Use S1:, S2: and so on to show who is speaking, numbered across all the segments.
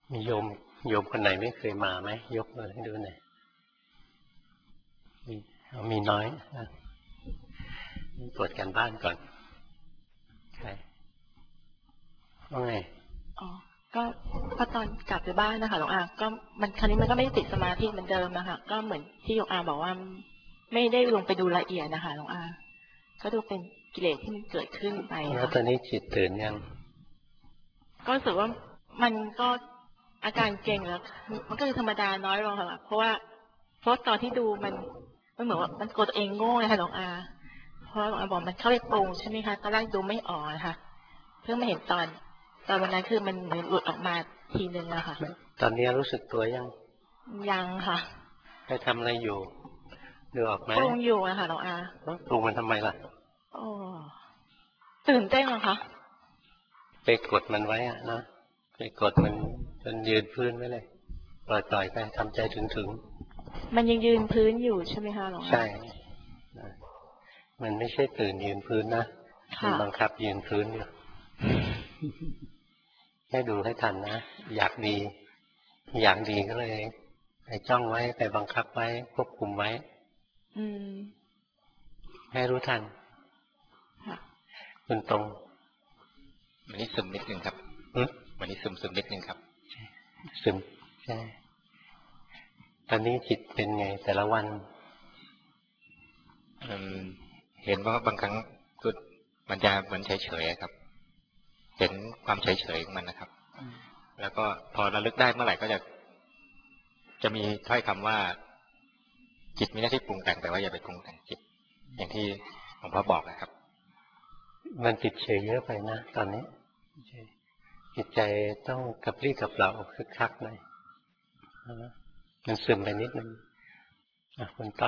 S1: มีโยมคนไหนไม่เคยมาไหมยกมือให้ดูหน่อยมีน้อยตรวจกันบ้านก่อนใครว่าไง
S2: อ๋อก็ตอนกลับไปบ้านนะคะหลวงอาก็มันคราวนี้มันก็ไม่ได้ติดสมาธิเหมือนเดิมนะคะก็เหมือนที่หลวงอาบอกว่าไม่ได้ลงไปดูละเอียดนะคะหลวงอาก็ดูเป็นกิเลสที่มันเกิดขึ้นไป
S1: แล้วตอนนี้จิตตื่นยัง
S2: ก็รู้สึกว่ามันก็อาการเก่งแล้วมันก็คือธรรมดาน้อยลงค่ะเพราะตอนที่ดูมันเหมือนว่ามันกลัวตัวเองโง่เลยค่ะหลวงอาเพราะหลวงอาบอกมันเข้าไปปรุงใช่ไหมคะตอนแรกดูไม่ออกนะคะเพิ่งมาเห็นตอนวันนั้นคือมันเหมือนหลุดออกมาทีนึงอะค่ะ
S1: ตอนนี้รู้สึกตัว
S2: ยังค่ะ
S1: ไปทำอะไรอยู่ดูออกไหม
S2: ปรุงอยู่อะค่ะหลวงอา
S1: ปรุงมันทำไมล่ะ
S2: โอ้ตื่นเต้นเหรอคะ
S1: ไปกดมันไว้อะนะไปกดมันจนยืนพื้นไว้เลยปล่อยไปทำใจถึง
S2: มันยังยืนพื้นอยู่ใช่ไหมคะหลวงอา
S1: ใช่มันไม่ใช่ตื่นยืนพื้นนะมันบังคับยืนพื้นอยู่ให้ดูให้ทันนะอยากดีก็เลยไปจ้องไว้ไปบังคับไว้ควบคุมไว้ให้รู้ทันคุณตรง
S3: วันนี้ซึมนิดนึงครับวันนี้ซึมนิดนึงครับ
S1: ซึมใช่ตอนนี้จิตเป็นไงแต่ละวัน
S3: เห็นว่าบางครั้งก็มันจะเหมือนเฉยๆครับเห็นความเฉยๆของมันนะครับแล้วก็พอระลึกได้เมื่อไหร่ก็จะมีถ้อยคำว่าจิตมีหน้าที่ปรุงแต่งแต่ว่าอย่าไปปรุงแต่งจิตอย่างที่หลวงพ่อบอกนะครับ
S1: มันจิตเฉยเยอะไปนะตอนนี้จิตใจต้องกระปรี้กระเปร่าคึกคักหน่อยมันซึมไปนิดนึงคุณต้อง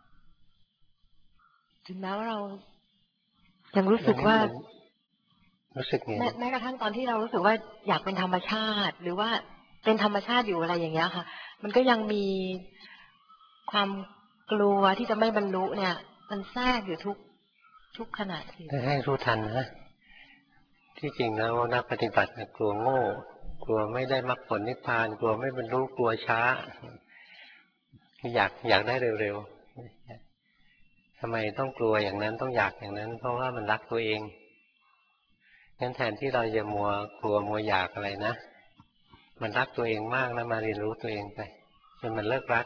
S4: ถึงแม้ว่าเรายังรู้สึกว่า
S1: รู้สึกไง
S4: แม้กระทั่งตอนที่เรารู้สึกว่าอยากเป็นธรรมชาติหรือว่าเป็นธรรมชาติอยู่อะไรอย่างเงี้ยค่ะมันก็ยังมีความกลัวที่จะไม่บรรลุเนี่ยมันแทรกอยู่ทุกขณะที
S1: ให้รู้ทันนะที่จริงแล้วนักปฏิบัติกลัวโง่กลัวไม่ได้มรรคผลนิพพานกลัวไม่บรรลุกลัวช้าอยากได้เร็วๆทำไมต้องกลัวอย่างนั้นต้องอยากอย่างนั้นเพราะว่ามันรักตัวเองงั้นแทนที่เราจะมัวกลัวมัวอยากอะไรนะมันรักตัวเองมากแล้วมาเรียนรู้ตัวเองไปจนมันเลิกรัก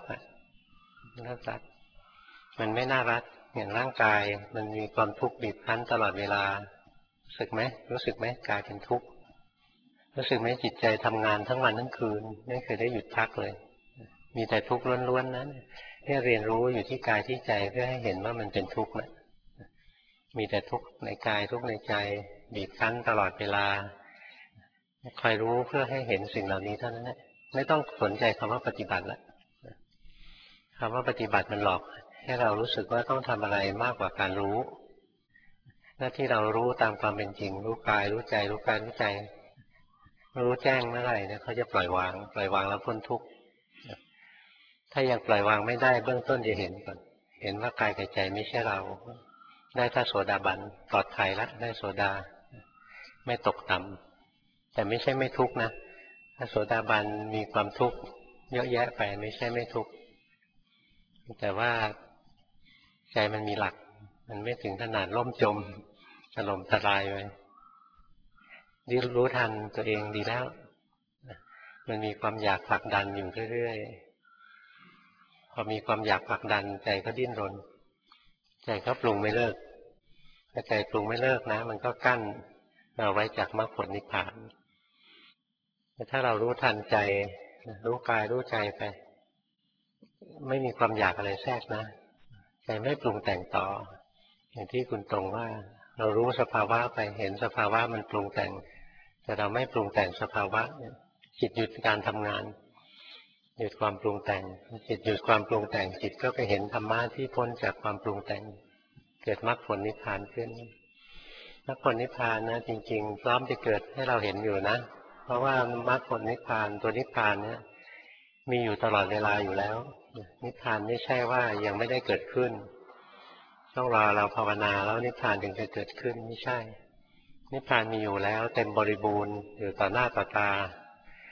S1: มันไม่น่ารักอย่างร่างกายมันมีความทุกข์บีบคั้นตลอดเวลารู้สึกไหมกายเป็นทุกข์รู้สึกไหมจิตใจทำงานทั้งวันทั้งคืนไม่เคยได้หยุดพักเลยมีแต่ทุกข์ล้วนๆนั้นให้เรียนรู้อยู่ที่กายที่ใจเพื่อให้เห็นว่ามันเป็นทุกข์นะมีแต่ทุกข์ในกายทุกข์ในใจบีบคั้นตลอดเวลาคอยรู้เพื่อให้เห็นสิ่งเหล่านี้เท่านั้นแหละไม่ต้องสนใจคำว่าปฏิบัติละคำว่าปฏิบัติมันหลอกให้เรารู้สึกว่าต้องทำอะไรมากกว่าการรู้หน้าที่เรารู้ตามความเป็นจริงรู้กายรู้ใจรู้กายรู้ใจรู้แจ้งเมื่อไหร่เนี่ยเขาจะปล่อยวางแล้วพ้นทุกข์ถ้ายังปล่อยวางไม่ได้เบื้องต้นจะเห็นก่อนเห็นว่ากายกับใจไม่ใช่เราได้ถ้าโสดาบันปลอดภัยแล้วได้โสดาไม่ตกต่ำแต่ไม่ใช่ไม่ทุกข์นะถ้าโสดาบันมีความทุกข์เยอะแยะไปไม่ใช่ไม่ทุกข์แต่ว่าใจมันมีหลักมันไม่ถึงขนาดล่มจมถล่มทลายไปรู้ทันตัวเองดีแล้วมันมีความอยากผลักดันอยู่เรื่อยๆพอมีความอยากผลักดันใจก็ดิ้นรนใจก็ปรุงไม่เลิกถ้าใจปรุงไม่เลิกนะมันก็กั้นเราไว้จากมรรคผลนิพพานแต่ถ้าเรารู้ทันใจรู้กายรู้ใจไปไม่มีความอยากอะไรแทรกนะใจไม่ปรุงแต่งต่ออย่างที่คุณตรงว่าเรารู้สภาวะไปเห็นสภาวะมันปรุงแต่งแต่เราไม่ปรุงแต่งสภาวะจิตหยุดการทำงานหยุดความปรุงแต่งจิตหยุดความปรุงแต่งจิตก็ไปเห็นธรรมะที่พ้นจากความปรุงแต่งเกิดมรรคผลนิพพานขึ้นมรรคผลนิพพานนะจริงๆพร้อมจะเกิดให้เราเห็นอยู่นะเพราะว่ามรรคผลนิพพานตัวนิพพานเนี่ยมีอยู่ตลอดเวลาอยู่แล้วนิพพานไม่ใช่ว่ายังไม่ได้เกิดขึ้นต้องรอเราภาวนาแล้วนิพพานถึงจะเกิดขึ้นไม่ใช่นิพพานมีอยู่แล้วเต็มบริบูรณ์อยู่ต่อหน้าต่อตา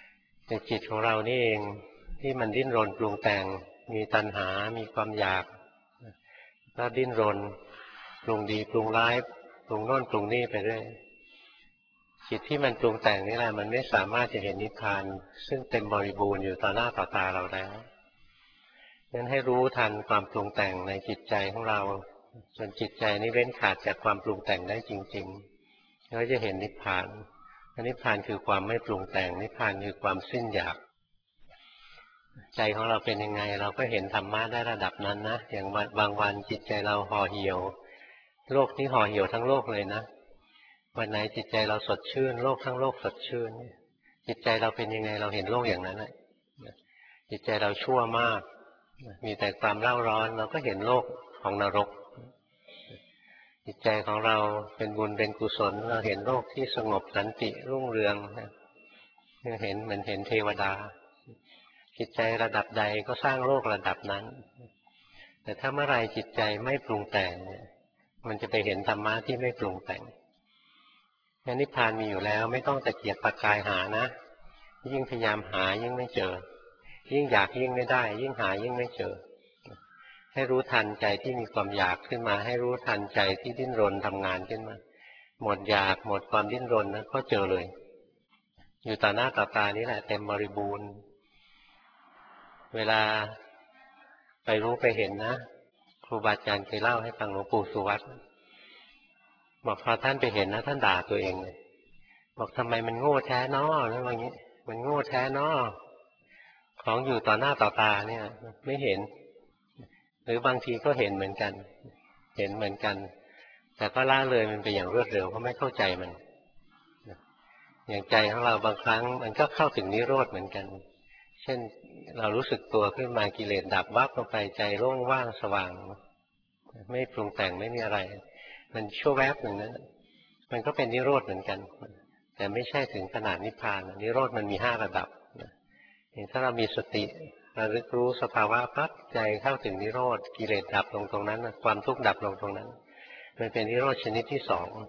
S1: แต่จิตของเรานี่เองที่มันดิ้นรนปรุงแต่งมีตัณหามีความอยากก็ดิ้นรนปรุงดีปรุงร้ายปรุงโน่นปรุงนี่ไปเรื่อยจิตที่มันปรุงแต่งนี่แหละมันไม่สามารถจะเห็นนิพพานซึ่งเต็มบริบูรณ์อยู่ต่อหน้าต่อตาเราแล้วงั้นให้รู้ทันความปรุงแต่งในจิตใจของเราจนจิตใจนี้เว้นขาดจากความปรุงแต่งได้จริงๆแล้วจะเห็นนิพพานนิพพานคือความไม่ปรุงแต่งนิพพานคือความสิ้นอยากใจของเราเป็นยังไงเราก็เห็นธรรมะได้ระดับนั้นนะอย่างบางวันจิตใจเราห่อเหี่ยวโลกนี้ห่อเหี่ยวทั้งโลกเลยนะวันไหนจิตใจเราสดชื่นโลกทั้งโลกสดชื่นจิตใจเราเป็นยังไงเราเห็นโลกอย่างนั้นแหละจิตใจเราชั่วมากมีแต่ความเร่าร้อนเราก็เห็นโลกของนรกจิตใจของเราเป็นบุญเป็นกุศลเราเห็นโลกที่สงบสันติรุ่งเรืองเห็นเหมือนเห็นเทวดาจิตใจระดับใดก็สร้างโลกระดับนั้นแต่ถ้าเมื่อไรจิตใจไม่ปรุงแต่งมันจะไปเห็นธรรมะที่ไม่ปรุงแต่งนิพพานมีอยู่แล้วไม่ต้องตะเกียกตะกายหานะยิ่งพยายามหายิ่งไม่เจอยิ่งอยากยิ่งไม่ได้ยิ่งหายิ่งไม่เจอให้รู้ทันใจที่มีความอยากขึ้นมาให้รู้ทันใจที่ดิ้นรนทำงานขึ้นมาหมดอยากหมดความดิ้นรนนะก็เจอเลยอยู่ต่อหน้าต่อตานี่แหละเต็มบริบูรณ์เวลาไปรู้ไปเห็นนะครูบาอาจารย์เคยเล่าให้ฟังหลวงปู่สุวัตบอกพอท่านไปเห็นนะท่านด่าตัวเองเลยบอกทำไมมันโง่แท้น้อแล้วว่างี้มันโง่แท้น้อของอยู่ต่อหน้าต่อตาเนี่ยไม่เห็นหรือบางทีก็เห็นเหมือนกันเห็นเหมือนกันแต่ก็ละเลยมันไปอย่างรวดเร็วเพราะไม่เข้าใจมันอย่างใจของเราบางครั้งมันก็เข้าถึงนิโรธเหมือนกันเช่นเรารู้สึกตัวขึ้นมากิเลสดับวับลงไปใจโล่งว่างสว่างไม่ปรุงแต่งไม่มีอะไรมันชั่วแวบหนึ่งนั้นมันก็เป็นนิโรธเหมือนกันแต่ไม่ใช่ถึงขนาดนิพพานนิโรธมันมี5ระดับอย่างถ้าเรามีสติระลึกรู้สภาวะปั๊บใจเข้าถึงนิโรธกิเลสดับลงตรงนั้นความทุกข์ดับลงตรงนั้นมันเป็นนิโรธชนิดที่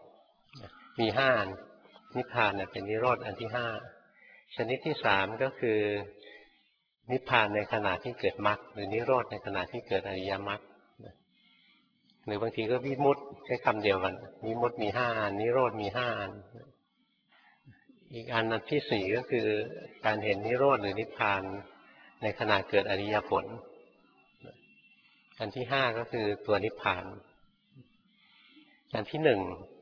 S1: 2มี5อันนิพพานเป็นนิโรธอันที่5ชนิดที่3ก็คือนิพพานในขณะที่เกิดมรรคหรือนิโรธในขณะที่เกิดอริยมรรคหรือบางทีก็วิมุตติใช้คำเดียวกันวิมุตติมี5อันนิโรธมี5อันอีกอันที่4ก็คือการเห็นนิโรธหรือนิพพานในขณะเกิดอริยผลอันที่5ก็คือตัวนิพพานอันที่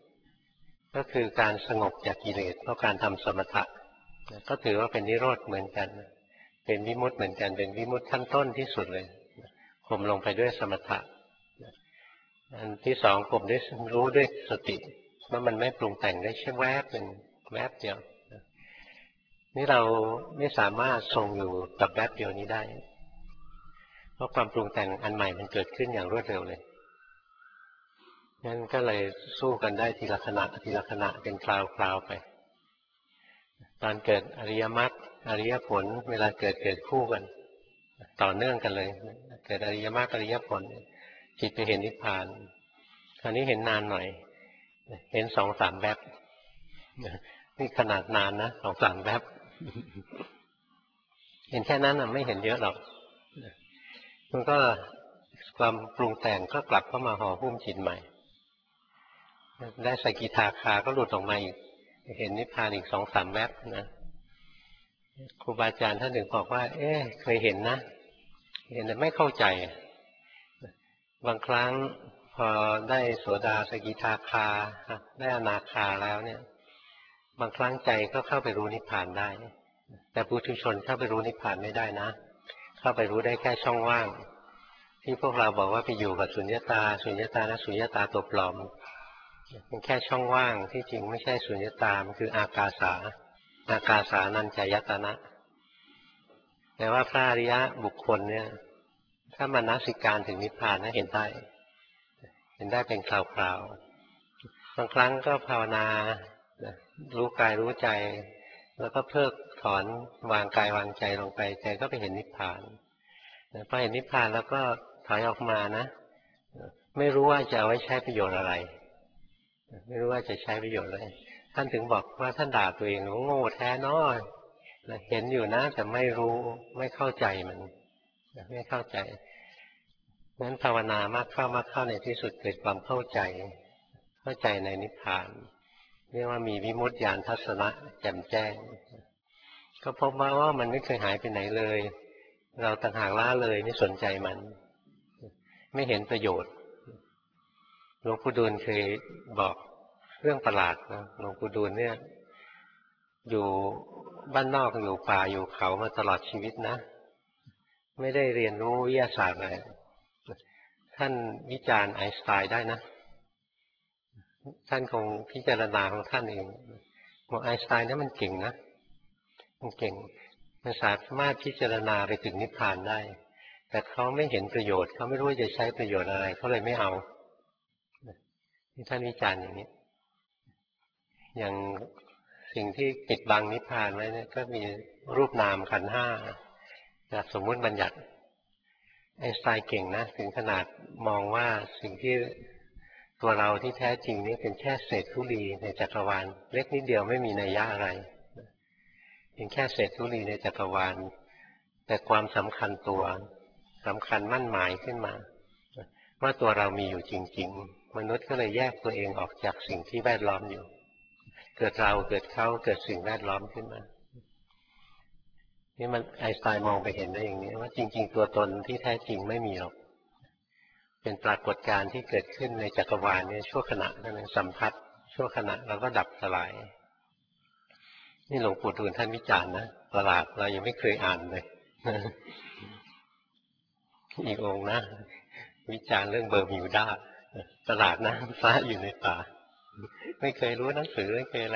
S1: 1ก็คือการสงบจากกิเลสเพราะการทำสมถะก็ถือว่าเป็นนิโรธเหมือนกันเป็นวิมุตติเหมือนกันเป็นวิมุตติขั้นต้นที่สุดเลยข่มลงไปด้วยสมถะอันที่2ข่มด้วยรู้ด้วยสติว่ามันไม่ปรุงแต่งได้แค่แวบหนึ่งแวบเดียวนี่เราไม่สามารถทรงอยู่กับแวบเดียวนี้ได้เพราะความปรุงแต่งอันใหม่มันเกิดขึ้นอย่างรวดเร็วเลยงั้นก็เลยสู้กันได้ทีละขณะทีละขณะเป็นคราวๆไปตอนเกิดอริยมรรคอริยผลเวลาเกิดคู่กันต่อเนื่องกันเลยเกิดอริยมรรคอริยผลจิตไปเห็นนิพพานคราวนี้เห็นนานหน่อยเห็น2-3 แวบนี่ขนาดนานนะ2-3 แวบเห็นแค่นั้นไม่เห็นเยอะหรอกมันก็ความปรุงแต่งก็กลับเข้ามาห่อหุ้มจิตใหม่ได้สกิทาคาก็หลุดออกมาอีกเห็นนิพพานอีก2-3 แวบนะครูบาอาจารย์ท่านถึงบอกว่าเคยเห็นนะเห็นแต่ไม่เข้าใจบางครั้งพอได้โสดาสกิทาคาได้อนาคาแล้วเนี่ยบางครั้งใจก็เข้าไปรู้นิพพานได้แต่ปุถุชนเข้าไปรู้นิพพานไม่ได้นะเข้าไปรู้ได้แค่ช่องว่างที่พวกเราบอกว่าไปอยู่กับสุญญตาสุญญตาและสุญญตาตัวปลอมเป็นแค่ช่องว่างที่จริงไม่ใช่สุญญตามันคืออากาสานัญจายตนะแต่ว่าพระอริยะบุคคลเนี่ยถ้ามนสิการถึงนิพพานนะเห็นได้เป็นคราวๆบางครั้งก็ภาวนารู้กายรู้ใจแล้วก็เพิกถอนวางกายวางใจลงไปใจก็ไปเห็นนิพพานพอเห็นนิพพานแล้วก็ถอยออกมานะไม่รู้ว่าจะเอาไว้ใช้ประโยชน์อะไรไม่รู้ว่าจะใช้ประโยชน์อะไรท่านถึงบอกว่าท่านด่าตัวเองว่าโง่แท้น้อยเห็นอยู่นะแต่ไม่รู้ไม่เข้าใจมันไม่เข้าใจงั้นภาวนามากเข้าในที่สุดเกิดความเข้าใจในนิพพานเรียกว่ามีวิมุตติญาณทัศนะแจ่มแจ้งก็พบว่ามันไม่เคยหายไปไหนเลยเราต่างหากละเลยไม่สนใจมันไม่เห็นประโยชน์หลวงปู่ดูลเคยบอกเรื่องประหลาดนะหลวงปู่ดูลเนี่ยอยู่บ้านนอกอยู่ป่าอยู่เขามาตลอดชีวิตนะไม่ได้เรียนรู้วิทยาศาสตร์อะไรท่านวิจารณ์ไอน์สไตน์ได้นะท่านคงพิจารณาของท่านเองบอกไอน์สไตน์นั้นมันเก่งนะมันเก่งมันสามารถพิจารณาไปถึงนิพพานได้แต่เขาไม่เห็นประโยชน์เขาไม่รู้จะใช้ประโยชน์อะไรเขาเลยไม่เอาที่ท่านวิจารณ์อย่างนี้อย่างสิ่งที่ปิดบังนิพพานไว้เนี่ยก็มีรูปนามขันธ์ห้าจากสมมุติบัญญัติไอน์สไตน์เก่งนะถึงขนาดมองว่าสิ่งที่ตัวเราที่แท้จริงนี่เป็นแค่เศษธุลีในจักรวาลเล็กนิดเดียวไม่มีนัยยะอะไรเป็นแค่เศษธุลีในจักรวาลแต่ความสำคัญตัวสำคัญมั่นหมายขึ้นมาว่าตัวเรามีอยู่จริงๆมนุษย์ก็เลยแยกตัวเองออกจากสิ่งที่แวดล้อมอยู่เกิดเราเกิดเขาเกิดสิ่งแวดล้อมขึ้นมานี่มันไอน์สไตน์มองไปเห็นได้อย่างนี้ว่าจริงๆตัวตนที่แท้จริงไม่มีหรอกเป็นปรากฏการณ์ที่เกิดขึ้นในจักรวาลเนี่ยชั่วขณะนั่นเองสัมผัสชั่วขณะแล้วก็ดับสลายนี่หลวงปู่ดูลท่านวิจารณ์นะประหลาดเรายังไม่เคยอ่านเลยอีกองค์นะวิจารณ์เรื่องเบอร์มิวดาประหลาดนะพระอยู่ในป่าไม่เคยรู้หนังสือไม่เคยอะไร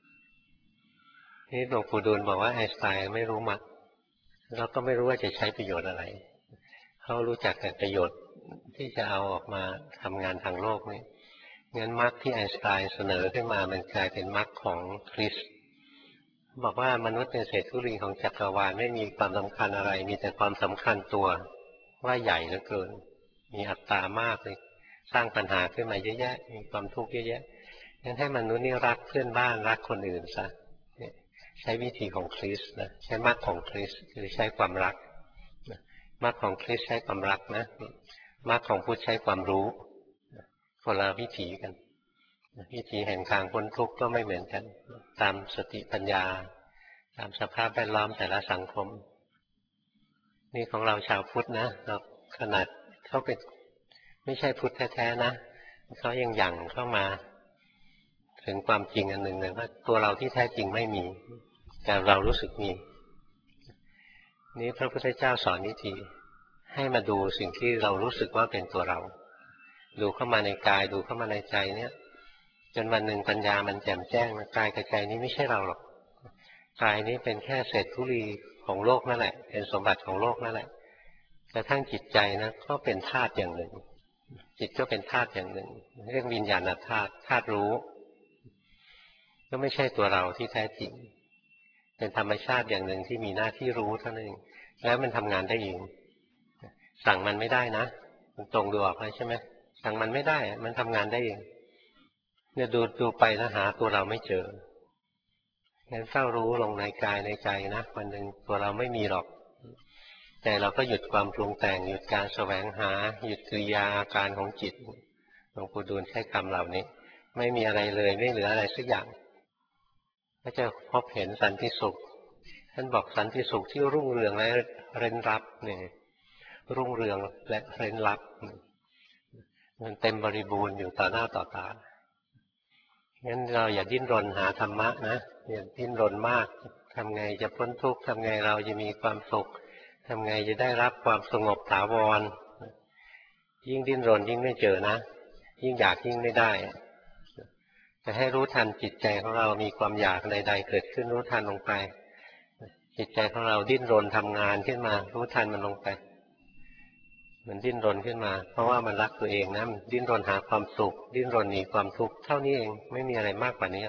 S1: นี่หลวงปู่ดูลบอกว่าไอน์สไตน์ไม่รู้มรรคแล้วก็ไม่รู้ว่าจะใช้ประโยชน์อะไรเขารู้จักแต่ประโยชน์ที่จะเอาออกมาทำงานทางโลกนี่งั้นมรรคที่ไอน์สไตน์เสนอขึ้นมามันกลายเป็นมรรคของคริสต์บอกว่ามนุษย์เป็นเศษธุลีของจักรวาลไม่มีความสำคัญอะไรมีแต่ความสำคัญตัวว่าใหญ่เหลือเกินมีอัตตามากเลยสร้างปัญหาขึ้นมาเยอะแยะมีความทุกข์เยอะแยะงั้นให้มนุษย์นี่รักเพื่อนบ้านรักคนอื่นซะใช้วิธีของคริสต์นะใช้มรรคของคริสต์คือใช้ความรักมรรคของคริสต์ใช้ความรักนะมรรคของพุทธใช้ความรู้คนละวิธีกันวิธีแห่งทางพ้นทุกข์ก็ไม่เหมือนกันตามสติปัญญาตามสภาพแวดล้อมแต่ละสังคมนี่ของเราชาวพุทธนะเราขนาดเขาเป็นไม่ใช่พุทธแท้ๆนะเขายังหยั่งเข้ามาถึงความจริงอันหนึ่งเลยว่าตัวเราที่แท้จริงไม่มีแต่เรารู้สึกมีนี้พระพุทธเจ้าสอนวิธีให้มาดูสิ่งที่เรารู้สึกว่าเป็นตัวเราดูเข้ามาในกายดูเข้ามาในใจเนี่ยจนวันหนึ่งปัญญามันแจ่มแจ้งกายกับใจนี้ไม่ใช่เราหรอกกายนี้เป็นแค่เศษธุลีของโลกนั่นแหละเป็นสมบัติของโลกนั่นแหละกระทั่งจิตใจนะก็เป็นธาตุอย่างหนึ่งจิตก็เป็นธาตุอย่างหนึ่งเรียกวิญญาณธาตุธาตุรู้ก็ไม่ใช่ตัวเราที่แท้จริงเป็นธรรมชาติอย่างหนึ่งที่มีหน้าที่รู้เท่านั้นเองแล้วมันทำงานได้เองสั่งมันไม่ได้นะมันตรงดูออกเลยใช่ไหมสั่งมันไม่ได้มันทำงานได้เองเนี่ยดูไปนะหาตัวเราไม่เจองั้นเฝ้ารู้ลงในกายในใจนะวันหนึ่งตัวเราไม่มีหรอกแต่เราก็หยุดความปรุงแต่งหยุดการแสวงหาหยุดกิริยาอาการของจิตหลวงปู่ดูลใช้คำเหล่านี้ไม่มีอะไรเลยไม่เหลืออะไรสักอย่างก็จะพบเห็นสันติสุขท่านบอกสันติสุขที่รุ่งเรืองและเร้นลับเนี่ยรุ่งเรืองและเร้นลับมันเต็มบริบูรณ์อยู่ต่อหน้าต่อตางั้นเราอย่าดิ้นรนหาธรรมะนะอย่าดิ้นรนมากทำไงจะพ้นทุกข์ทำไงเราจะมีความสุขทำไงจะได้รับความสงบถาวรยิ่งดิ้นรนยิ่งไม่เจอนะยิ่งอยากยิ่งไม่ได้แต่ให้รู้ทันจิตใจของเรามีความอยากใดๆเกิดขึ้นรู้ทันลงไปจิตใจของเราดิ้นรนทำงานขึ้นมารู้ทันมันลงไปมันดิ้นรนขึ้นมาเพราะว่ามันรักตัวเองนะมันดิ้นรนหาความสุขดิ้นรนหนีความทุกข์เท่านี้เองไม่มีอะไรมากกว่านี้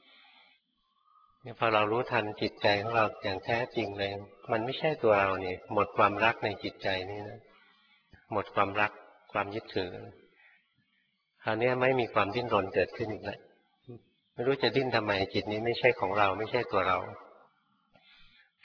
S1: พอเรารู้ทันจิตใจของเราอย่างแท้จริงเลยมันไม่ใช่ตัวเราเนี่ยหมดความรักในจิตใจนี่นะหมดความรักความยึดถือคราวนี้ไม่มีความดิ้นรนเกิดขึ้นอีกแล้วไม่รู้จะดิ้นทำไมจิตนี้ไม่ใช่ของเราไม่ใช่ตัวเรา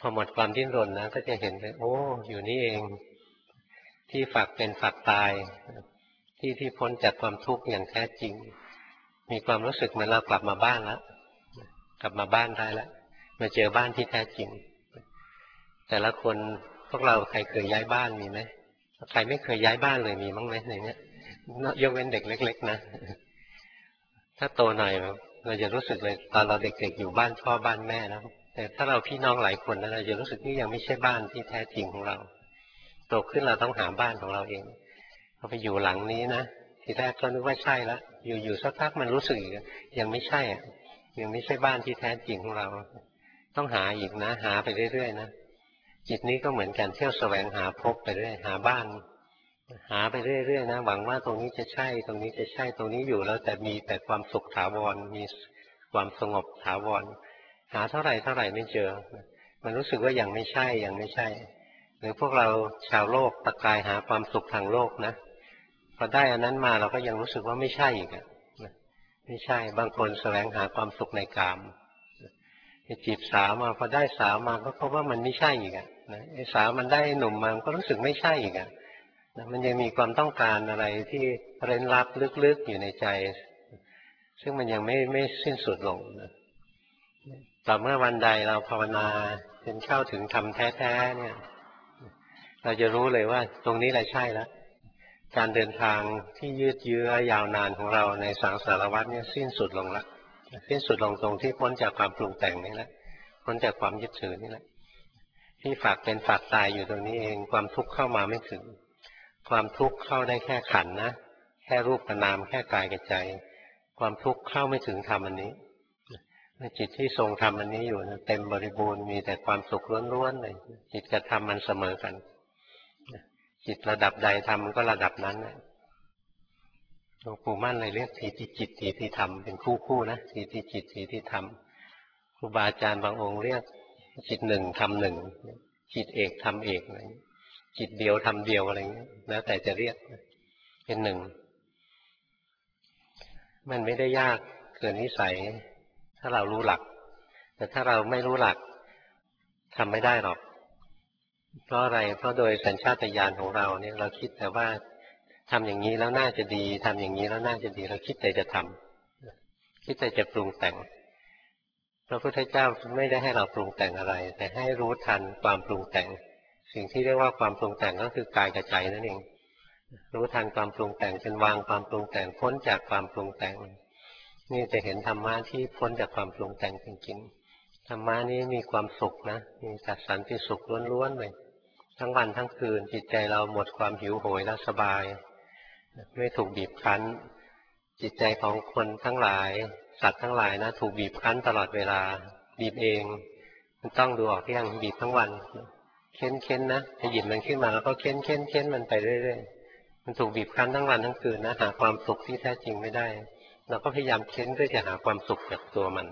S1: อหมดความดิ้นรนนะก็จะเห็นเลยโอ้อยู่นี่เองที่ฝักเป็นฝักตายที่พ้นจากความทุกข์อย่างแท้จริงมีความรู้สึกเหมือนเรากลับมาบ้านแล้วกลับมาบ้านได้แล้วมาเจอบ้านที่แท้จริงแต่ละคนพวกเราใครเคยย้ายบ้านมีไหมใครไม่เคยย้ายบ้านเลยมีมั้งไหมในนี้ยกเว้นเด็กเล็กๆนะถ้าโตหน่อยเราจะรู้สึกเลยตอนเราเด็กๆอยู่บ้านพ่อบ้านแม่แล้วแต่ถ้าเราพี่น้องหลายคนนะเราจะรู้สึกนี่ยังไม่ใช่บ้านที่แท้จริงของเราโตขึ้นเราต้องหาบ้านของเราเองพอไปอยู่หลังนี้นะทีแรกก็นึกว่าใช่แล้วอยู่สักพักมันรู้สึกอีกยังไม่ใช่ยังไม่ใช่บ้านที่แท้จริงของเราต้องหาอีกนะหาไปเรื่อยๆนะจิตนี้ก็เหมือนกันเที่ยวแสวงหาพบไปเรื่อยหาบ้านหาไปเรื่อยๆนะหวังว่าตรงนี้จะใช่ตรงนี้จะใช่ตรงนี้อยู่แล้วแต่มีแต่ความสุขถาวรมีความสงบถาวรหาเท่าไหร่ไม่เจอมันรู้สึกว่ายังไม่ใช่ยังไม่ใช่หรือพวกเราชาวโลกตะกายหาความสุขทางโลกนะพอได้อันนั้นมาเราก็ยังรู้สึกว่าไม่ใช่อีกไม่ใช่บางคนแสวงหาความสุขในกามจีบสาวมาพอได้สาวมาก็พบว่ามันไม่ใช่อีกไอ้สาวมันได้หนุ่มมาก็รู้สึกไม่ใช่อีกมันยังมีความต้องการอะไรที่เร้นลับลึกๆอยู่ในใจซึ่งมันยังไม่สิ้นสุดลงต่อเมื่อวันใดเราภาวนาจนเข้าถึงธรรมแท้ๆเนี่ยเราจะรู้เลยว่าตรงนี้แหละใช่แล้วการเดินทางที่ยืดเยื้อยาวนานของเราในสังสารวัฏเนี่ยสิ้นสุดลงละสิ้นสุดลงตรงที่พ้นจากความปรุงแต่งนี่แหละพ้นจากความยึดถือนี่แหละที่ฝากเป็นฝากตายอยู่ตรงนี้เองความทุกข์เข้ามาไม่ถึงความทุกข์เข้าได้แค่ขันธ์นะแค่รูปกับนามแค่กายกับใจความทุกข์เข้าไม่ถึงธรรมอันนี้จิตที่ทรงธรรมอันนี้อยู่เต็มบริบูรณ์มีแต่ความสุขล้วนๆเลยจิตกับธรรมมันเสมอกันจิตระดับใดธรรมมันก็ระดับนั้นหลวงปู่มั่นเลยเรียกถีติจิตถีติธรรมเป็นคู่นะถีติจิตถีติธรรมครูบาอาจารย์บางองค์เรียกจิตหนึ่งธรรมหนึ่งจิตเอกธรรมเอกอะไรจิตเดียวธรรมเดียวอะไรเงี้ยแล้วแต่จะเรียกเป็นหนึ่งมันไม่ได้ยากเกินนิสัยถ้าเรารู้หลักแต่ถ้าเราไม่รู้หลักทำไม่ได้หรอกเพราะอะไรเพราะโดยสัญชาตญาณของเราเนี่ยเราคิดแต่ว่าทำอย่างนี้แล้วน่าจะดีทำอย่างนี้แล้วน่าจะดีเราคิดแต่จะทำคิดแต่จะปรุงแต่งพระพุทธเจ้าไม่ได้ให้เราปรุงแต่งอะไรแต่ให้รู้ทันความปรุงแต่งสิ่งที่เรียกว่าความปรุงแต่งก็คือกายกับใจนั่นเองรู้ทันความปรุงแต่งจนวางความปรุงแต่งพ้นจากความปรุงแต่งนี่จะเห็นธรรมะที่พ้นจากความปรุงแต่งจริงๆธรรมะนี้มีความสุขนะมีแต่สันติสุขล้วนๆเลยทั้งวันทั้งคืนจิตใจเราหมดความหิวโหยและสบายไม่ถูกบีบคั้นจิตใจของคนทั้งหลายสัตว์ทั้งหลายนะถูกบีบคั้นตลอดเวลาบีบเองมันต้องดูออกที่ยังบีบทั้งวันเค้นนะจะหยิบมันขึ้นมาแล้วก็เค้นมันไปเรื่อยๆมันถูกบีบคั้นทั้งวันทั้งคืนนะหาความสุขที่แท้จริงไม่ได้เราก็พยายามเค้นเพื่อจะหาความสุขจากตัวมัน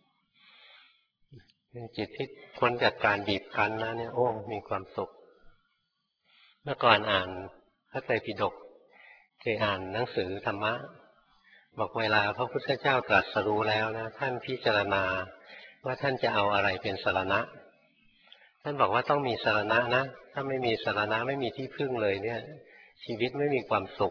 S1: จิตที่พ้นจากการบีบคั้นนะเนี่ยโอ้มีความสุขเมื่อก่อนอ่านพระไตรปิฎกเคยอ่านหนังสือธรรมะบอกเวลาพระพุทธเจ้าตรัสรู้แล้วนะท่านพิจารณาว่าท่านจะเอาอะไรเป็นสรณะท่านบอกว่าต้องมีสรณะนะถ้าไม่มีสรณะไม่มีที่พึ่งเลยเนี่ยชีวิตไม่มีความสุข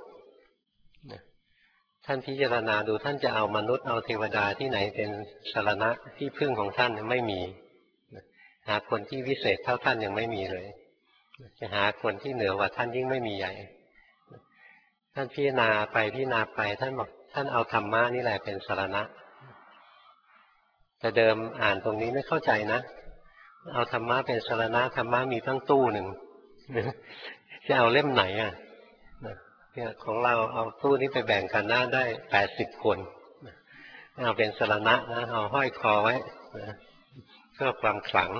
S1: ท่านพิจารณาดูท่านจะเอามนุษย์เอาเทวดาที่ไหนเป็นสรณะที่พึ่งของท่านไม่มีหาคนที่วิเศษเท่าท่านยังไม่มีเลยจะหาคนที่เหนือกว่าท่านยิ่งไม่มีใหญ่ท่านพิจารณาไปท่านบอกท่านเอาธรรมะนี่แหละเป็นสรณะแต่เดิมอ่านตรงนี้ไม่เข้าใจนะเอาธรรมะเป็นสรณะธรรมะมีทั้งตู้หนึ่งจะเอาเล่มไหนเนี่ยของเราเอาตู้นี้ไปแบ่งกันหน้าได้80 คนเอาเป็นสรณะนะเอาห้อยคอไว้เพื่อความขลัง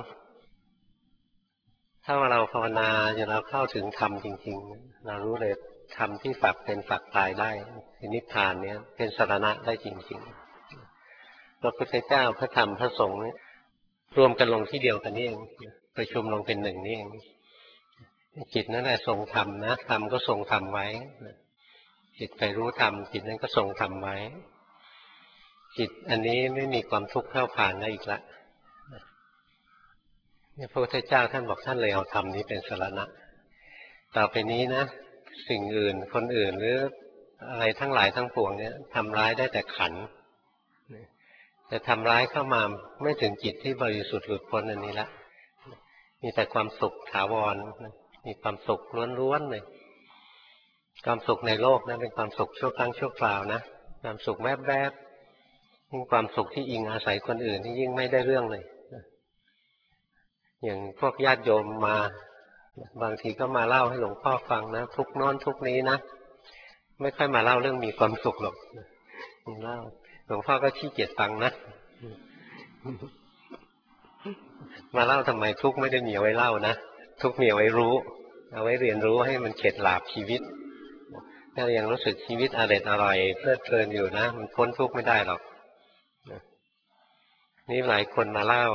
S1: ถ้าเราภาวนาจนเราเข้าถึงธรรมจริงๆเรารู้เลยธรรมที่ฝักเป็นฝักตายได้นิพพานเนี่ยเป็นสรณะได้จริงๆพระพุทธเจ้าพระธรรมพระสงฆ์รวมกันลงที่เดียวกันนี่เองประชุมลงเป็นหนึ่งนี่เองจิตนั่นแหละทรงธรรมนะธรรมก็ทรงธรรมไว้จิตไปรู้ธรรมจิตนั้นก็ทรงธรรมไว้จิตอันนี้ไม่มีความทุกข์เข้าผ่านได้อีกละพระพุทธเจ้าท่านบอกท่านเลยเอาธรรมนี้เป็นสรณะต่อไปนี้นะสิ่งอื่นคนอื่นหรืออะไรทั้งหลายทั้งปวงเนี่ยทำร้ายได้แต่ขันแต่ทำร้ายเข้ามาไม่ถึงจิตที่บริสุทธิ์หลุดพ้นอันนี้ละมีแต่ความสุขถาวรมีความสุขล้วนๆเลยความสุขในโลกนะเป็นความสุขชั่วครั้งชั่วคราวนะความสุขแวบๆยิ่งความสุขที่อิงอาศัยคนอื่นนี่ยิ่งไม่ได้เรื่องเลยอย่างพวกญาติโยมมาบางทีก็มาเล่าให้หลวงพ่อฟังนะทุกโน้นทุกนี้นะไม่ค่อยมาเล่าเรื่องมีความสุขหรอกเล่าหลวงพ่อก็ขี้เกียจฟังนะมาเล่าทำไมทุกไม่ได้มีเอาไว้เล่านะทุกมีเอาไว้รู้เอาไว้เรียนรู้ให้มันเข็ดหลาบชีวิตถ้ายังรู้สึกชีวิตอร่อยเพลิดเพลินอยู่นะมันพ้นทุกข์ไม่ได้หรอกนี่หลายคนมาเล่า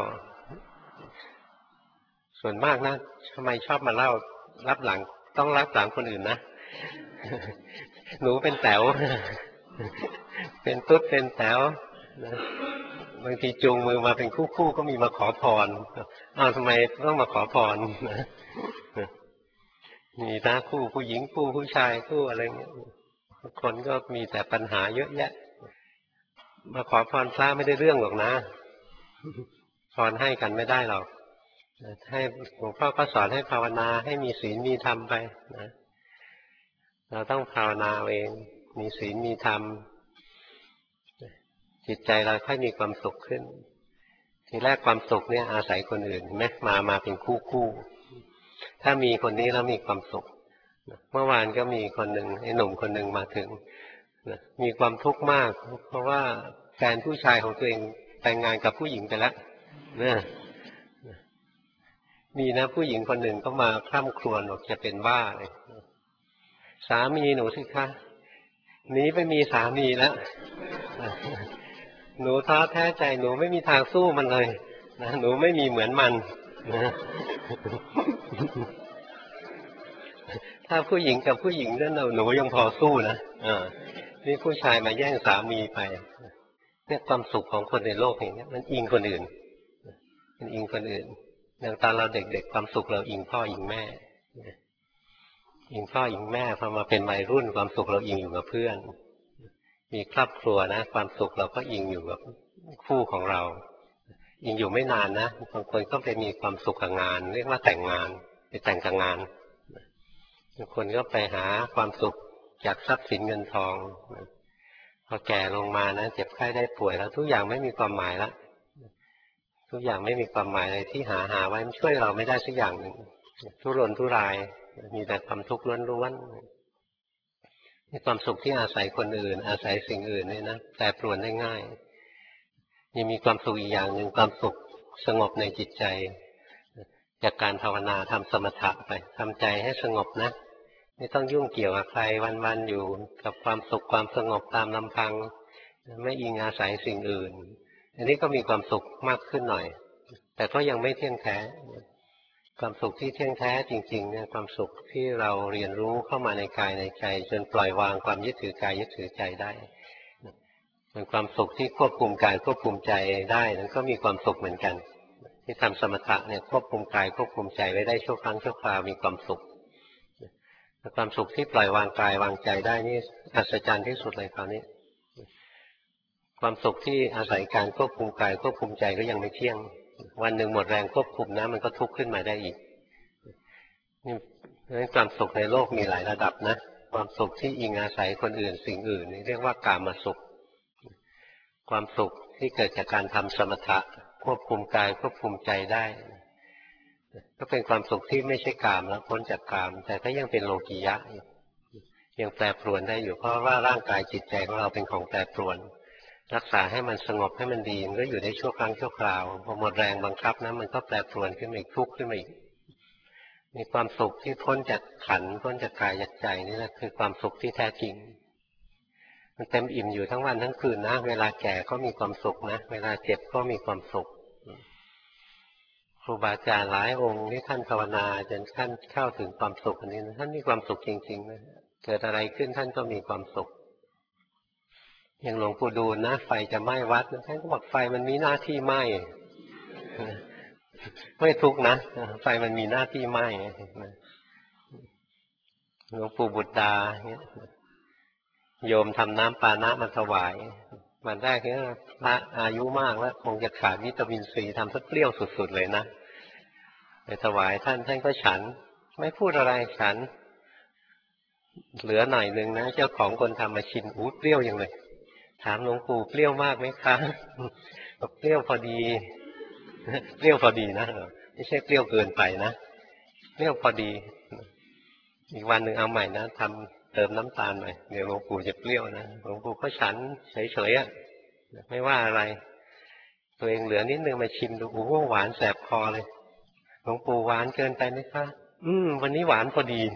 S1: ส่วนมากนะทำไมชอบมาเล่ารับหลังต้องรับหลังคนอื่นนะหนูเป็นแต๋วเป็นตุ๊ดเป็นแต๋วบางทีจูงมือมาเป็นคู่ก็มีมาขอพรอ้าวทำไมต้องมาขอพรมีนะคู่ผู้หญิงคู่ผู้ชายคู่อะไรเงี้ยคนก็มีแต่ปัญหาเยอะแยะมาขอพรพระไม่ได้เรื่องหรอกนะพรให้กันไม่ได้หรอกให้หลวงพ่อก็สอนให้ภาวนาให้มีศีลมีธรรมไปนะเราต้องภาวนาเองมีศีลมีธรรมจิตใจเราค่อยมีความสุขขึ้นทีแรกความสุขเนี่ยอาศัยคนอื่นไหมมาเป็นคู่ถ้ามีคนนี้แล้วมีความสุขเมื่อวานก็มีคนหนึ่งไอ้หนุ่มคนหนึ่งมาถึงมีความทุกข์มากเพราะว่าแฟนผู้ชายของตัวเองแต่งงานกับผู้หญิงไปแล้วเนี่ยมีนะผู้หญิงคนหนึ่งก็มาคร่ำครวญบอกจะเป็นบ้าเลยสามีหนูสิคะหนีไปมีสามีแล้วหนูท้อแท้ใจหนูไม่มีทางสู้มันเลยนะหนูไม่มีเหมือนมันนะถ้าผู้หญิงกับผู้หญิงนั่นหนูยังพอสู้นะนี่ผู้ชายมาแย่งสามีไปเนี่ยความสุขของคนในโลกอย่างนี้มันอิงคนอื่นมันอิงคนอื่นอย่างตอนเราเด็กๆความสุขเราอิงพ่ออิงแม่อิงพ่ออิงแม่พอมาเป็นวัยรุ่นความสุขเราอิงอยู่กับเพื่อนมีครอบครัวนะความสุขเราก็อิงอยู่กับคู่ของเราอิงอยู่ไม่นานนะบางคนก็ไปมีความสุขกับงานเรียกว่าแต่งงานไปแต่งกับงานบางคนก็ไปหาความสุขจากทรัพย์สินเงินทองพอแก่ลงมานะเจ็บไข้ได้ป่วยแล้วทุกอย่างไม่มีความหมายละทุกอย่างไม่มีความหมายอะไรที่หาไว้มันช่วยเราไม่ได้สักอย่างหนึ่งทุรนทุรายมีแต่ความทุกข์ล้วนๆมีความสุขที่อาศัยคนอื่นอาศัยสิ่งอื่นนี่นะแปรปรวนได้ง่ายยังมีความสุขอีกอย่างหนึ่งความสุขสงบในจิตใจจากการภาวนาทำสมถะไปทำใจให้สงบนะไม่ต้องยุ่งเกี่ยวกับใครวันๆอยู่กับความสุขความสงบตามลำพังไม่อิงอาศัยสิ่งอื่นอันนี้ก็มีความสุขมากขึ้นหน่อยแต่ก็ยังไม่เที่ยงแท้ความสุขที่เที่ยงแท้จริงๆเนี่ยความสุขที่เราเรียนรู้เข้ามาในกายในใจจนปล่อยวางความยึดถือกายยึดถือใจได้เป็นความสุขที่ควบคุมกายควบคุมใจได้นั้นก็มีความสุขเหมือนกันที่ทำสมถะเนี่ยควบคุมกายควบคุมใจไว้ได้ชั่วครั้งชั่วคราวมีความสุขความสุขที่ปล่อยวางกายวางใจได้นี่อัศจรรย์ที่สุดเลยคราวนี้ความสุขที่อาศัยการควบคุมกายควบคุมใจก็ยังไม่เที่ยงวันหนึ่งหมดแรงควบคุมนะมันก็ทุกข์ขึ้นมาได้อีกนี่ความสุขในโลกมีหลายระดับนะความสุขที่อิงอาศัยคนอื่นสิ่งอื่นนี่เรียกว่ากามสุขความสุขที่เกิดจากการทำสมถะควบคุมกายควบคุมใจได้ก็เป็นความสุขที่ไม่ใช่กามแล้วพ้นจากกามแต่ก็ยังเป็นโลกียะยังแปรปรวนได้อยู่เพราะว่าร่างกายจิตใจของเราเป็นของแปรปรวนรักษาให้มันสงบให้มันดีมันก็อยู่ได้ชั่วครั้งชั่วคราวพอหมดแรงบังคับนะมันก็แปรปรวนขึ้นมาอีกทุกข์ขึ้นมาอีกมีความสุขที่พ้นจากขันธ์พ้นจากกายจากใจนี่แหละคือความสุขที่แท้จริงมันเต็มอิ่มอยู่ทั้งวันทั้งคืนนะเวลาแก่ก็มีความสุขนะเวลาเจ็บก็มีความสุขครูบาอาจารย์หลายองค์ที่ท่านภาวนาจนท่านเข้าถึงความสุขอันนี้ท่านมีความสุขจริงๆนะเกิดอะไรขึ้นท่านก็มีความสุขอย่างหลวงปู่ดูลนะไฟจะไหม้วัดท่านก็บอกไฟมันมีหน้าที่ไหม้ไม่ทุกข์นะไฟมันมีหน้าที่ไหม้หลวงปู่บุตรดาเนี่ยโยมทำน้ำปานะมาถวายมันแรกเนี่ยพระอายุมากแล้วคงจะขาดวิตามินซีทำสักเปรี้ยวสุดๆเลยนะไปถวายท่านก็ฉันไม่พูดอะไรฉันเหลือหน่อยนึงนะเจ้าของคนทำมาชิมเปรี้ยวอย่างเลยถามหลวงปู่เปรี้ยวมากไหมคะบอกเปรี้ยวพอดีเปรี้ยวพอดีนะไม่ใช่เปรี้ยวเกินไปนะเปรี้ยวพอดีอีกวันหนึ่งเอาใหม่นะทำเติมน้ำตาลหน่อยเดี๋ยวหลวงปู่จะเปรี้ยวนะหลวงปู่ก็ฉันเฉยๆไม่ว่าอะไรตัวเองเหลือนิดนึงมาชิมดูหวานแสบคอเลยหลวงปู่หวานเกินไปไหมคะวันนี้หวานพอดี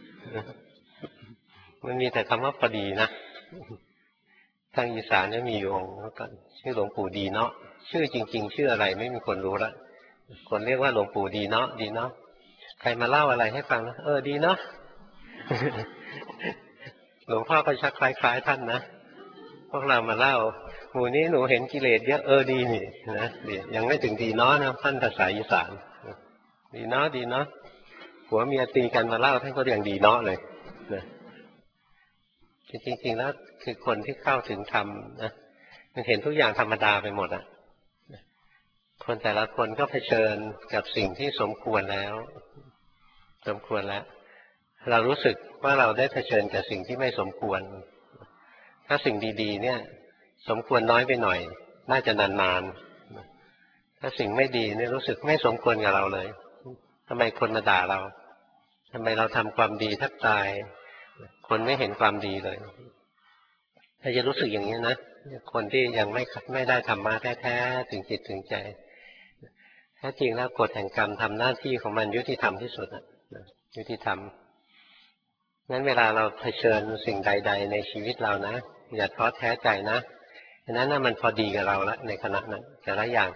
S1: มันมีแต่คำว่าพอดีนะทางอีสานเนี่ยมีอยู่องค์กันชื่อหลวงปู่ดีเนาะชื่อจริงๆชื่ออะไรไม่มีคนรู้ละคนเรียกว่าหลวงปู่ดีเนาะดีเนาะใครมาเล่าอะไรให้ฟังนะดีเนาะหลวงพ่อก็ชักคล้ายๆท่านนะพวกเรามาเล่าหมู่นี้หนูเห็นกิเลสเยอะดีนี่นะดียังไม่ถึงดีเนาะนะท่านภาษาอีสานดีเนาะดีเนาะผัวเมียตีกันมาเล่าท่านก็ยังดีเนาะเลยนะจริงๆแล้วคือคนที่เข้าถึงธรรมนะมันเห็นทุกอย่างธรรมดาไปหมดอ่ะคนแต่ละคนก็เผชิญกับสิ่งที่สมควรแล้วเรารู้สึกว่าเราได้เผชิญกับสิ่งที่ไม่สมควรถ้าสิ่งดีๆเนี่ยสมควรน้อยไปหน่อยน่าจะนานๆถ้าสิ่งไม่ดีเนี่ยรู้สึกไม่สมควรกับเราเลยทำไมคนมาด่าเราทำไมเราทำความดีแทบตายคนไม่เห็นความดีเลยถ้าจะรู้สึกอย่างนี้นะคนที่ยังไม่ได้ธรรมะแท้ๆถึงจิตถึงใจแท้จริงแล้วกฎแห่งกรรมทำหน้าที่ของมันยุติธรรมที่สุดยุติธรรมงั้นเวลาเราเผชิญสิ่งใดๆในชีวิตเรานะอย่าท้อแท้ใจนะฉะนั้นมันพอดีกับเราละในขณะนั้นแต่ละอย่าง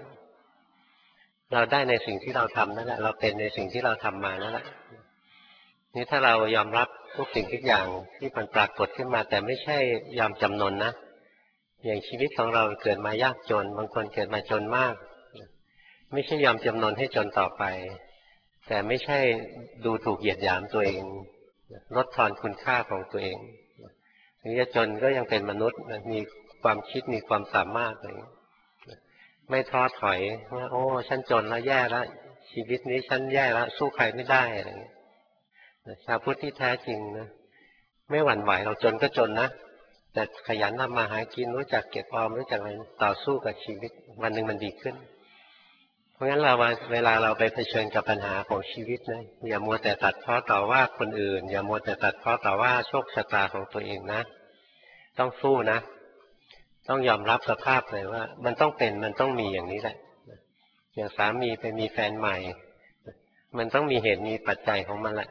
S1: เราได้ในสิ่งที่เราทำนั่นแหละเราเป็นในสิ่งที่เราทำมานั่นแหละนี่ถ้าเรายอมรับทุกสิ่งทุกอย่างที่มันปรากฏขึ้นมาแต่ไม่ใช่ยอมจำนนนะอย่างชีวิตของเราเกิดมายากจนบางคนเกิดมาจนมากไม่ใช่ยอมจำนนให้จนต่อไปแต่ไม่ใช่ดูถูกเหยียดหยามตัวเองลดทอนคุณค่าของตัวเองถึงจะจนก็ยังเป็นมนุษย์มีความคิดมีความสามารถอะไรไม่ท้อถอยว่าโอ้ฉันจนแล้วแย่แล้วชีวิตนี้ฉันแย่แล้วสู้ใครไม่ได้อะไรอย่างนี้ชาวพุทธที่แท้จริงนะไม่หวั่นไหวเราจนก็จนนะแต่ขยันทำมาหากินรู้จักเก็บออมรู้จักอะไรต่อสู้กับชีวิตวันหนึ่งมันดีขึ้นเพราะงั้นเวลาเราไปเผชิญกับปัญหาของชีวิตนะอย่ามัวแต่ตัดพ้อต่อว่าคนอื่นอย่ามัวแต่ตัดพ้อต่อว่าโชคชะตาของตัวเองนะต้องสู้นะต้องยอมรับสภาพเลยว่ามันต้องมีอย่างนี้แหละอย่างสามีไปมีแฟนใหม่มันต้องมีเหตุมีปัจจัยของมันแหละ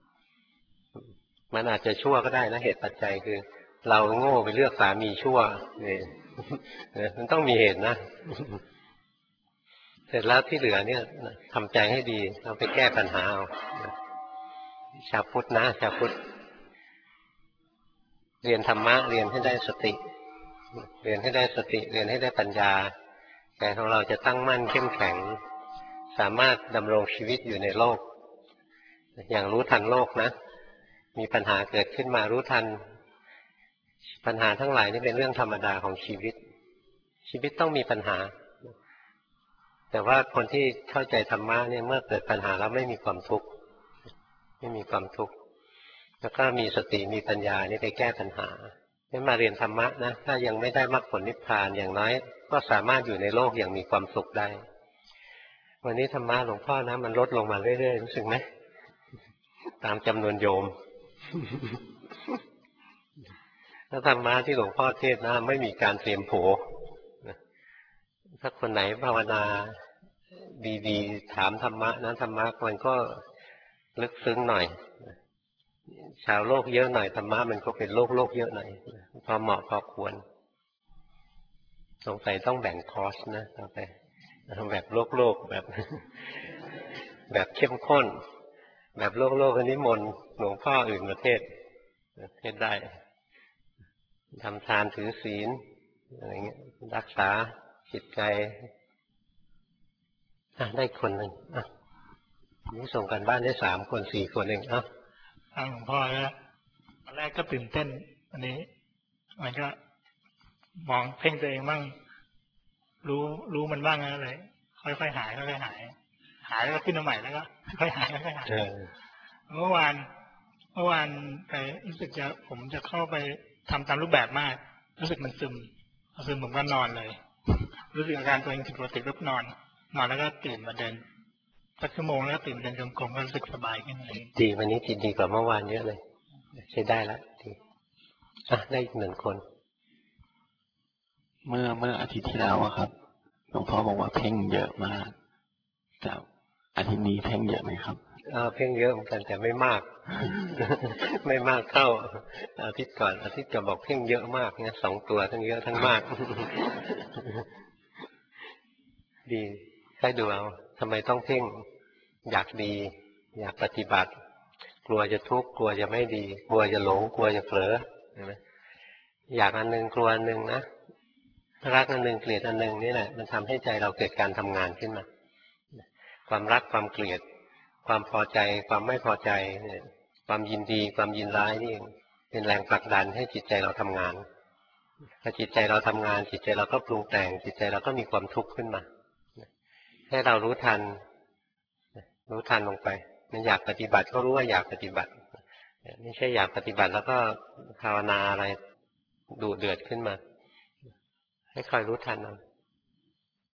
S1: มันอาจจะชั่วก็ได้นะเหตุปัจจัยคือเราโง่ไปเลือกสามีชั่วนี่มันต้องมีเหตุนะเสร็จแล้วที่เหลือเนี่ยทำใจให้ดีเราไปแก้ปัญหาเอาชาวพุทธนะชาวพุทธเรียนธรรมะเรียนให้ได้สติเรียนให้ได้สติเรียนให้ได้ปัญญาใจของเราจะตั้งมั่นเข้มแข็งสามารถดำรงชีวิตอยู่ในโลกอย่างรู้ทันโลกนะมีปัญหาเกิดขึ้นมารู้ทันปัญหาทั้งหลายนี่เป็นเรื่องธรรมดาของชีวิตต้องมีปัญหาแต่ว่าคนที่เข้าใจธรรมะเนี่ยเมื่อเกิดปัญหาแล้วไม่มีความทุกข์แล้วก็มีสติมีปัญญานี่ไปแก้ปัญหาไม่มาเรียนธรรมะนะถ้ายังไม่ได้มรรคผลนิพพานอย่างน้อยก็สามารถอยู่ในโลกอย่างมีความสุขได้วันนี้ธรรมะหลวงพ่อนะมันลดลงมาเรื่อยๆรู้สึกไหมตามจำนวนโยมถ้าธรรมะที่หลวงพ่อเทศนะไม่มีการเตรียมโผถ้าคนไหนภาวนาดีๆถามธรรมะนะธรรมะมันก็ลึกซึ้งหน่อยชาวโลกเยอะหน่อยธรรมะมันก็เป็นโลกเยอะหน่อยพอเหมาะพอควรสงสัยต้องแบ่งคอร์สนะต่อไปแบบโลกแบบเข้มข้นแบบโลกอันนี้มนต์หลวงพ่ออื่นประเทศได้ทำทานถือศีลอะไรเงี้ยรักษาจิตใจได้คนหนึ่งนี่ส่งกันบ้านได้3 คน 4 คนเอง
S5: ทางหลวงพ่อแล้วตอนแรกก็ตื่นเต้นอันนี้มันก็มองเพ่งตัวเองบ้างรู้มันบ้างอะไรค่อยๆหายค่อยๆหายแล้วก็ขึ้นมาใหม่แล้วก็ค่อยหายค่อยๆหายเมื่อวานไปรู้สึกผมจะเข้าไปทำตามรูปแบบมากรู้สึกมันซึมผมก็นอนเลยรู้สึกอาการตัวเองผิดปกติปุ๊บนอนแล้วก็ตื่นมาเดินสักชั่วโมงแล้วตื่นเดินจงกรมก็รู้สึกสบายขึ้นเลย
S1: ดีวันนี้จิตดีกว่าเมื่อวานเยอะเลยใช้ได้แล้วดีได้อีก1 คน
S6: เมื่ออาทิตย์ที่แล้วครับหลวงพ่อบอกว่าเพ่งเยอะมากแต่อาทิตย์นี้เพ่งเยอะไหมครับ
S1: เพ่งเยอะเหมือนกันแต่ไม่มาก ไม่มากเท่าอาทิตย์ก่อนบอกเพ่งเยอะมากเนี่ย2 ตัวทั้งเยอะทั้งมาก ดีใครดูเอาทำไมต้องเพ่งอยากดีอยากปฏิบัติกลัวจะทุกข์กลัวจะไม่ดีกลัวจะหลงกลัวจะเผลอเห็นไหมอยากอันนึงกลัวอันนึงนะรักอันนึงเกลียดอันนึงนี่แหละมันทำให้ใจเราเกิดการทำงานขึ้นมาความรักความเกลียดความพอใจความไม่พอใจความยินดีความยินร้ายนี่เองเป็นแรงผลักดันให้จิตใจเราทำงานพอจิตใจเราทำงานจิตใจเราก็ปรุงแต่งจิตใจเราก็มีความทุกข์ขึ้นมาให้เรารู้ทันลงไปมันอยากปฏิบัติก็รู้ว่าอยากปฏิบัติไม่ใช่อยากปฏิบัติแล้วก็ภาวนาอะไรดุเดือดขึ้นมาให้คอยรู้ทันเอา